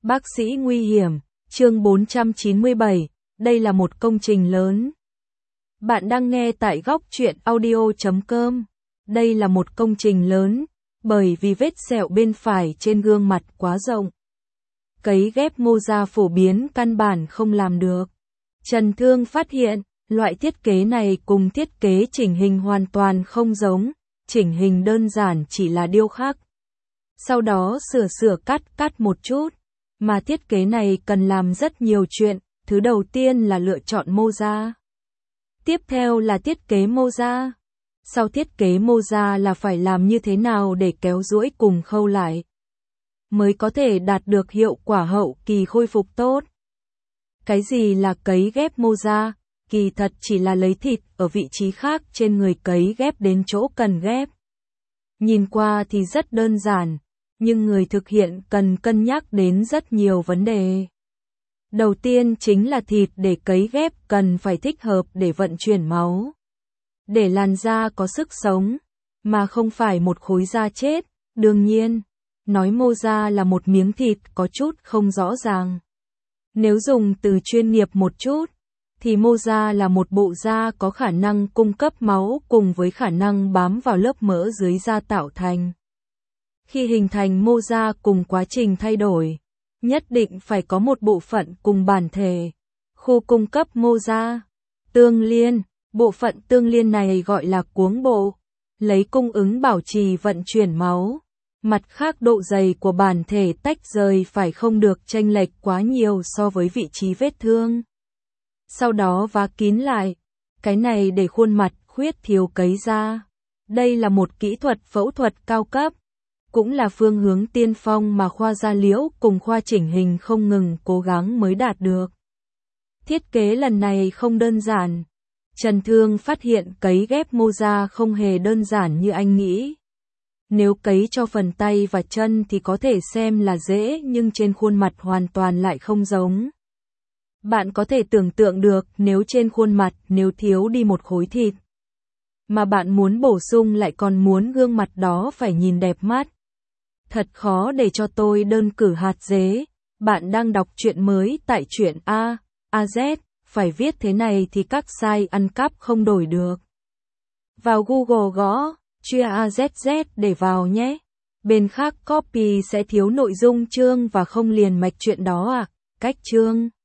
Bác sĩ nguy hiểm, chương 497, đây là một công trình lớn. Bạn đang nghe tại góc truyện audio.com. Đây là một công trình lớn, bởi vì vết sẹo bên phải trên gương mặt quá rộng. Cấy ghép mô da phổ biến căn bản không làm được. Trần Thương phát hiện, loại thiết kế này cùng thiết kế chỉnh hình hoàn toàn không giống, chỉnh hình đơn giản chỉ là điêu khắc. Sau đó sửa cắt một chút, mà thiết kế này cần làm rất nhiều chuyện, thứ đầu tiên là lựa chọn mô da. Tiếp theo là thiết kế mô da. Sau thiết kế mô da là phải làm như thế nào để kéo duỗi cùng khâu lại, mới có thể đạt được hiệu quả hậu kỳ khôi phục tốt. Cái gì là cấy ghép mô da? Kỳ thật chỉ là lấy thịt ở vị trí khác trên người cấy ghép đến chỗ cần ghép. Nhìn qua thì rất đơn giản, nhưng người thực hiện cần cân nhắc đến rất nhiều vấn đề. Đầu tiên chính là thịt để cấy ghép cần phải thích hợp để vận chuyển máu, để làn da có sức sống, mà không phải một khối da chết. Đương nhiên, nói mô da là một miếng thịt có chút không rõ ràng. Nếu dùng từ chuyên nghiệp một chút, thì mô da là một bộ da có khả năng cung cấp máu cùng với khả năng bám vào lớp mỡ dưới da tạo thành. Khi hình thành mô da cùng quá trình thay đổi, nhất định phải có một bộ phận cùng bản thể, khu cung cấp mô da, tương liên. Bộ phận tương liên này gọi là cuống bộ, lấy cung ứng bảo trì vận chuyển máu. Mặt khác độ dày của bản thể tách rời phải không được chênh lệch quá nhiều so với vị trí vết thương. Sau đó vá kín lại, cái này để khuôn mặt khuyết thiếu cấy ra. Đây là một kỹ thuật phẫu thuật cao cấp, cũng là phương hướng tiên phong mà khoa da liễu cùng khoa chỉnh hình không ngừng cố gắng mới đạt được. Thiết kế lần này không đơn giản. Trần Thương phát hiện cấy ghép mô da không hề đơn giản như anh nghĩ. Nếu cấy cho phần tay và chân thì có thể xem là dễ, nhưng trên khuôn mặt hoàn toàn lại không giống. Bạn có thể tưởng tượng được nếu trên khuôn mặt nếu thiếu đi một khối thịt, mà bạn muốn bổ sung lại còn muốn gương mặt đó phải nhìn đẹp mắt. Thật khó để cho tôi đơn cử hạt dế. Bạn đang đọc truyện mới tại truyện AZ, phải viết thế này thì các site ăn cắp không đổi được. Vào Google gõ Chia AZZ để vào nhé. Bên khác copy sẽ thiếu nội dung chương và không liền mạch chuyện đó à. Cách chương